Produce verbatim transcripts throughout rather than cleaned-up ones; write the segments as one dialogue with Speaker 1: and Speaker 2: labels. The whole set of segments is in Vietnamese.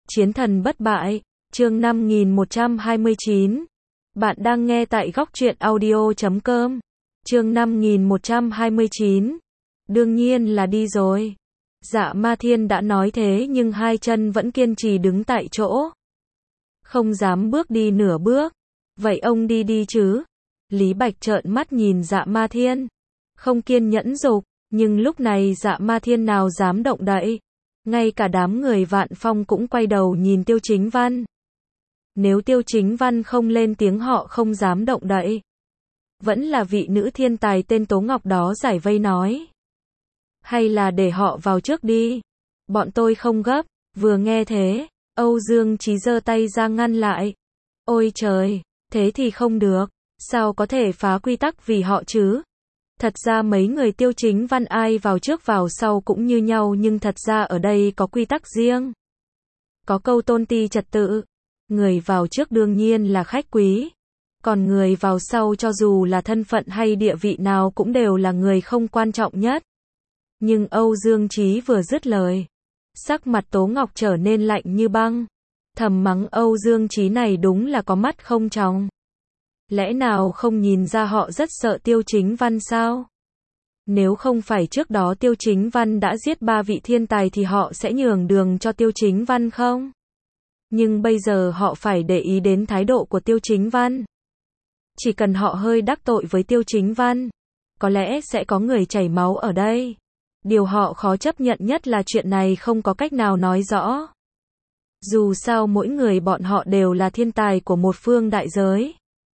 Speaker 1: Chiến thần bất bại, chương năm nghìn một trăm hai mươi chín. Bạn đang nghe tại góc truyện audio chấm com. Chương năm nghìn một trăm hai mươi chín. Đương nhiên là đi rồi. Dạ Ma Thiên đã nói thế nhưng hai chân vẫn kiên trì đứng tại chỗ. Không dám bước đi nửa bước. Vậy ông đi đi chứ? Lý Bạch trợn mắt nhìn Dạ Ma Thiên. Không kiên nhẫn dục, nhưng lúc này Dạ Ma Thiên nào dám động đậy. Ngay cả đám người Vạn Phong cũng quay đầu nhìn Tiêu Chính Văn. Nếu Tiêu Chính Văn không lên tiếng họ không dám động đậy. Vẫn là vị nữ thiên tài tên Tố Ngọc đó giải vây nói. Hay là để họ vào trước đi. Bọn tôi không gấp. Vừa nghe thế, Âu Dương Chí giơ tay ra ngăn lại. Ôi trời, thế thì không được. Sao có thể phá quy tắc vì họ chứ? Thật ra mấy người Tiêu Chính Văn ai vào trước vào sau cũng như nhau nhưng thật ra ở đây có quy tắc riêng. Có câu tôn ti trật tự. Người vào trước đương nhiên là khách quý. Còn người vào sau cho dù là thân phận hay địa vị nào cũng đều là người không quan trọng nhất. Nhưng Âu Dương Chí vừa dứt lời. Sắc mặt Tố Ngọc trở nên lạnh như băng. Thầm mắng Âu Dương Chí này đúng là có mắt không tròng. Lẽ nào không nhìn ra họ rất sợ Tiêu Chính Văn sao? Nếu không phải trước đó Tiêu Chính Văn đã giết ba vị thiên tài thì họ sẽ nhường đường cho Tiêu Chính Văn không? Nhưng bây giờ họ phải để ý đến thái độ của Tiêu Chính Văn. Chỉ cần họ hơi đắc tội với Tiêu Chính Văn, có lẽ sẽ có người chảy máu ở đây. Điều họ khó chấp nhận nhất là chuyện này không có cách nào nói rõ. Dù sao mỗi người bọn họ đều là thiên tài của một phương đại giới.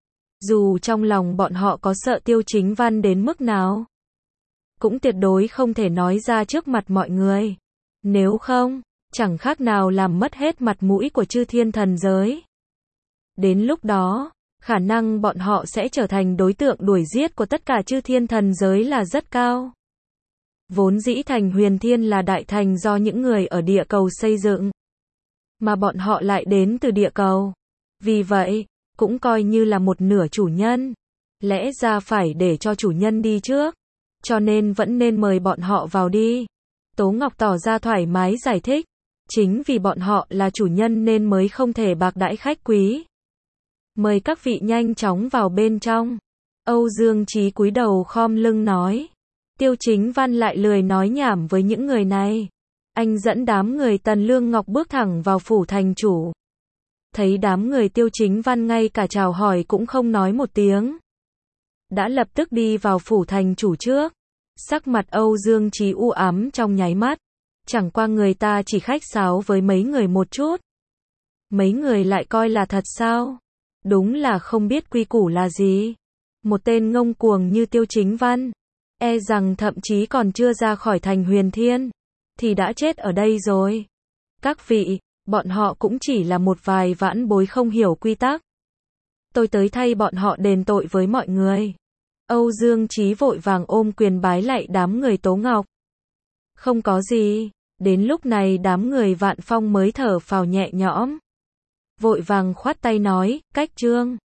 Speaker 1: Dù trong lòng bọn họ có sợ Tiêu Chính Văn đến mức nào, cũng tuyệt đối không thể nói ra trước mặt mọi người. Nếu không, chẳng khác nào làm mất hết mặt mũi của chư thiên thần giới. Đến lúc đó, khả năng bọn họ sẽ trở thành đối tượng đuổi giết của tất cả chư thiên thần giới là rất cao. Vốn dĩ thành Huyền Thiên là đại thành do những người ở địa cầu xây dựng, mà bọn họ lại đến từ địa cầu. Vì vậy, cũng coi như là một nửa chủ nhân. Lẽ ra phải để cho chủ nhân đi trước. Cho nên vẫn nên mời bọn họ vào đi. Tố Ngọc tỏ ra thoải mái giải thích. Chính vì bọn họ là chủ nhân nên mới không thể bạc đãi khách quý. Mời các vị nhanh chóng vào bên trong. Âu Dương Chí cúi đầu khom lưng nói. Tiêu Chính Văn lại lười nói nhảm với những người này. Anh dẫn đám người Tần Lương Ngọc bước thẳng vào phủ thành chủ. Thấy đám người Tiêu Chính Văn ngay cả chào hỏi cũng không nói một tiếng. Đã lập tức đi vào phủ thành chủ trước. Sắc mặt Âu Dương Chí u ám trong nháy mắt. Chẳng qua người ta chỉ khách sáo với mấy người một chút. Mấy người lại coi là thật sao? Đúng là không biết quy củ là gì. Một tên ngông cuồng như Tiêu Chính Văn, e rằng thậm chí còn chưa ra khỏi thành Huyền Thiên, thì đã chết ở đây rồi. Các vị, bọn họ cũng chỉ là một vài vãn bối không hiểu quy tắc. Tôi tới thay bọn họ đền tội với mọi người. Âu Dương Chí vội vàng ôm quyền bái lạy đám người Tố Ngọc. Không có gì. Đến lúc này đám người Vạn Phong mới thở phào nhẹ nhõm. Vội vàng khoát tay nói, cách trương.